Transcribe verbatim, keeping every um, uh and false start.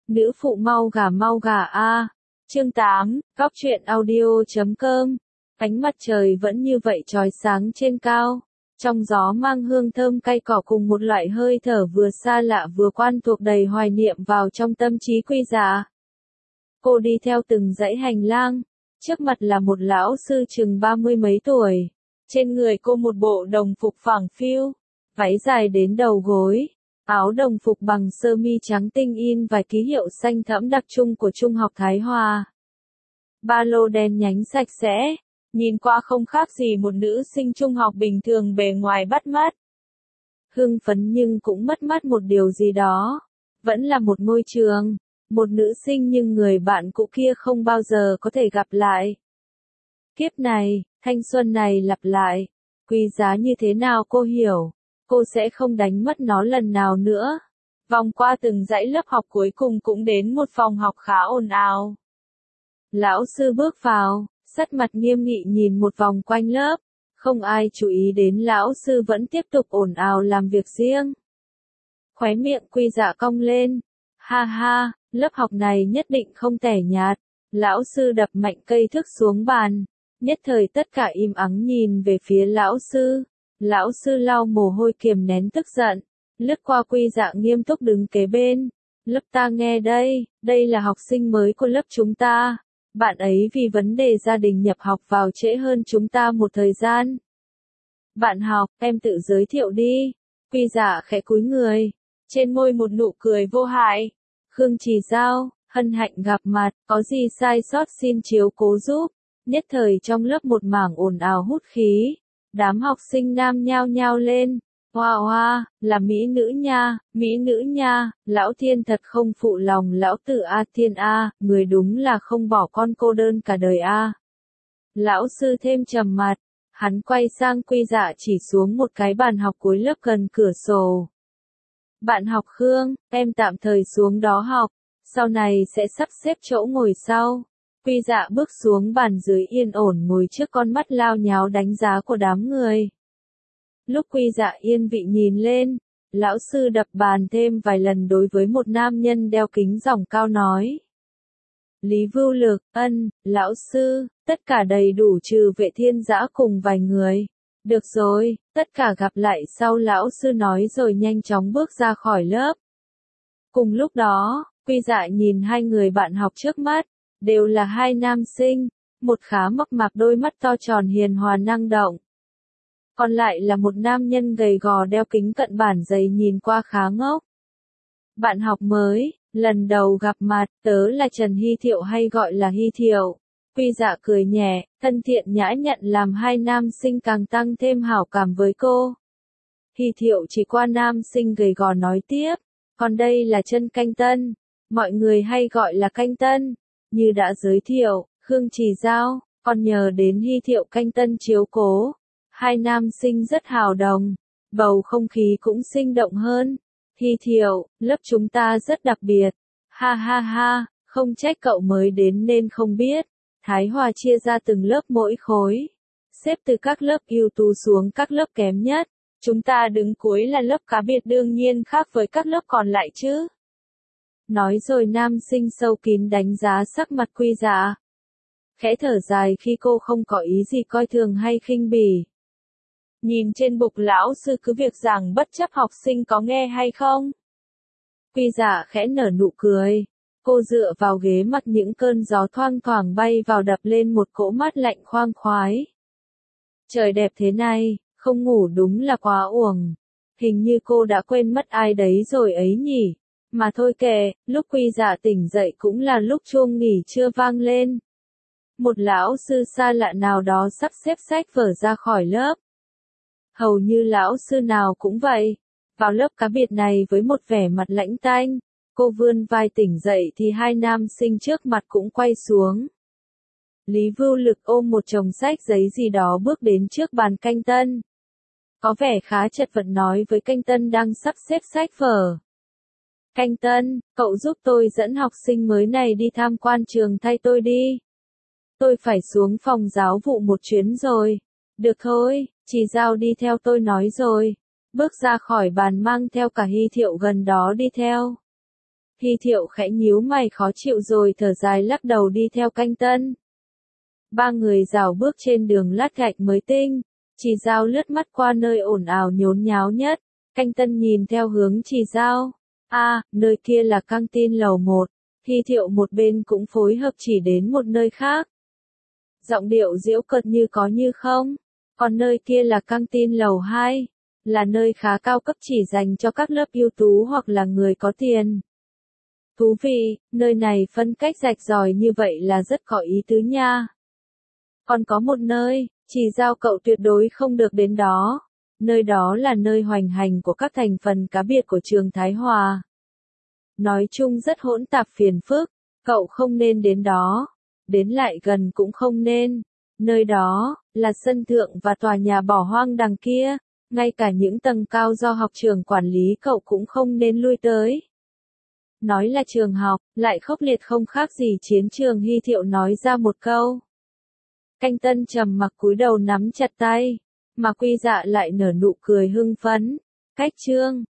Nữ phụ mau gà mau gà a. Chương tám, Góc truyện audio chấm com. Ánh mặt trời vẫn như vậy chói sáng trên cao. Trong gió mang hương thơm cay cỏ cùng một loại hơi thở vừa xa lạ vừa quen thuộc đầy hoài niệm vào trong tâm trí Quy Dạ. Cô đi theo từng dãy hành lang. Trước mặt là một lão sư chừng ba mươi mấy tuổi. Trên người cô một bộ đồng phục phẳng phiu, váy dài đến đầu gối. Áo đồng phục bằng sơ mi trắng tinh in vài ký hiệu xanh thẫm đặc trưng của Trung học Thái Hòa. Ba lô đen nhánh sạch sẽ, nhìn qua không khác gì một nữ sinh trung học bình thường bề ngoài bắt mắt. Hưng phấn nhưng cũng mất mát một điều gì đó. Vẫn là một ngôi trường, một nữ sinh nhưng người bạn cũ kia không bao giờ có thể gặp lại. Kiếp này, thanh xuân này lặp lại, quý giá như thế nào cô hiểu. Cô sẽ không đánh mất nó lần nào nữa. Vòng qua từng dãy lớp học cuối cùng cũng đến một phòng học khá ồn ào. Lão sư bước vào, sắc mặt nghiêm nghị nhìn một vòng quanh lớp. Không ai chú ý đến lão sư vẫn tiếp tục ồn ào làm việc riêng. Khóe miệng Quy Dạ cong lên. Ha ha, lớp học này nhất định không tẻ nhạt. Lão sư đập mạnh cây thước xuống bàn. Nhất thời tất cả im ắng nhìn về phía lão sư. Lão sư lau mồ hôi kiềm nén tức giận, lướt qua Quy Dạ nghiêm túc đứng kế bên. Lớp ta nghe đây, đây là học sinh mới của lớp chúng ta. Bạn ấy vì vấn đề gia đình nhập học vào trễ hơn chúng ta một thời gian. Bạn học, em tự giới thiệu đi. Quy Dạ khẽ cúi người, trên môi một nụ cười vô hại. Khương Trì Giao, hân hạnh gặp mặt, có gì sai sót xin chiếu cố giúp. Nhất thời trong lớp một mảng ồn ào hút khí. Đám học sinh nam nhao nhao lên. Hoa hoa, là mỹ nữ nha, mỹ nữ nha, lão thiên thật không phụ lòng lão tử A Thiên A, người đúng là không bỏ con cô đơn cả đời A. Lão sư thêm trầm mặt, hắn quay sang Quy Dạ chỉ xuống một cái bàn học cuối lớp gần cửa sổ. Bạn học Khương, em tạm thời xuống đó học, sau này sẽ sắp xếp chỗ ngồi sau. Quy Dạ bước xuống bàn dưới yên ổn ngồi trước con mắt lao nháo đánh giá của đám người. Lúc Quy Dạ yên vị nhìn lên, lão sư đập bàn thêm vài lần đối với một nam nhân đeo kính dòng cao nói. Lý Vưu Lực, ân, lão sư, tất cả đầy đủ trừ Vệ Thiên Dã cùng vài người. Được rồi, tất cả gặp lại sau lão sư nói rồi nhanh chóng bước ra khỏi lớp. Cùng lúc đó, Quy Dạ nhìn hai người bạn học trước mắt. Đều là hai nam sinh, một khá mập mạp đôi mắt to tròn hiền hòa năng động. Còn lại là một nam nhân gầy gò đeo kính cận bản dày nhìn qua khá ngốc. Bạn học mới, lần đầu gặp mặt, tớ là Trần Hy Thiệu hay gọi là Hy Thiệu. Quy Dạ cười nhẹ, thân thiện nhã nhặn làm hai nam sinh càng tăng thêm hảo cảm với cô. Hy Thiệu chỉ qua nam sinh gầy gò nói tiếp, còn đây là Trân Canh Tân, mọi người hay gọi là Canh Tân. Như đã giới thiệu, Khương Trì Giao, còn nhờ đến Hy Thiệu Canh Tân chiếu cố. Hai nam sinh rất hào đồng, bầu không khí cũng sinh động hơn. Hy Thiệu, lớp chúng ta rất đặc biệt. Ha ha ha, không trách cậu mới đến nên không biết. Thái Hòa chia ra từng lớp mỗi khối. Xếp từ các lớp ưu tú xuống các lớp kém nhất. Chúng ta đứng cuối là lớp cá biệt đương nhiên khác với các lớp còn lại chứ. Nói rồi nam sinh sâu kín đánh giá sắc mặt Quy Dạ. Khẽ thở dài khi cô không có ý gì coi thường hay khinh bỉ. Nhìn trên bục lão sư cứ việc giảng bất chấp học sinh có nghe hay không. Quy Dạ khẽ nở nụ cười. Cô dựa vào ghế mặc những cơn gió thoang thoảng bay vào đập lên một cỗ mát lạnh khoang khoái. Trời đẹp thế này, không ngủ đúng là quá uổng. Hình như cô đã quên mất ai đấy rồi ấy nhỉ. Mà thôi kệ, lúc Quy Dạ tỉnh dậy cũng là lúc chuông nghỉ trưa vang lên. Một lão sư xa lạ nào đó sắp xếp sách vở ra khỏi lớp. Hầu như lão sư nào cũng vậy. Vào lớp cá biệt này với một vẻ mặt lãnh tanh, cô vươn vai tỉnh dậy thì hai nam sinh trước mặt cũng quay xuống. Lý Vưu Lực ôm một chồng sách giấy gì đó bước đến trước bàn Canh Tân. Có vẻ khá chật vật nói với Canh Tân đang sắp xếp sách vở. Canh Tân, cậu giúp tôi dẫn học sinh mới này đi tham quan trường thay tôi đi. Tôi phải xuống phòng giáo vụ một chuyến rồi. Được thôi, Trì Giao đi theo tôi nói rồi. Bước ra khỏi bàn mang theo cả Hy Thiệu gần đó đi theo. Hy Thiệu khẽ nhíu mày khó chịu rồi thở dài lắc đầu đi theo Canh Tân. Ba người rảo bước trên đường lát gạch mới tinh, Chỉ Dao lướt mắt qua nơi ồn ào nhốn nháo nhất, Canh Tân nhìn theo hướng Chỉ Dao. A, à, nơi kia là căng tin lầu một, Hy Thiệu một bên cũng phối hợp chỉ đến một nơi khác. Giọng điệu giễu cợt như có như không, còn nơi kia là căng tin lầu hai, là nơi khá cao cấp chỉ dành cho các lớp ưu tú hoặc là người có tiền. Thú vị, nơi này phân cách rạch ròi như vậy là rất có ý tứ nha. Còn có một nơi, Chỉ Dao cậu tuyệt đối không được đến đó. Nơi đó là nơi hoành hành của các thành phần cá biệt của trường Thái Hòa. Nói chung rất hỗn tạp phiền phức, cậu không nên đến đó. Đến lại gần cũng không nên. Nơi đó, là sân thượng và tòa nhà bỏ hoang đằng kia. Ngay cả những tầng cao do học trường quản lý cậu cũng không nên lui tới. Nói là trường học, lại khốc liệt không khác gì chiến trường. Hy Thiệu nói ra một câu. Canh Tân trầm mặc cúi đầu nắm chặt tay, mà Quy Dạ lại nở nụ cười hưng phấn. Cách chương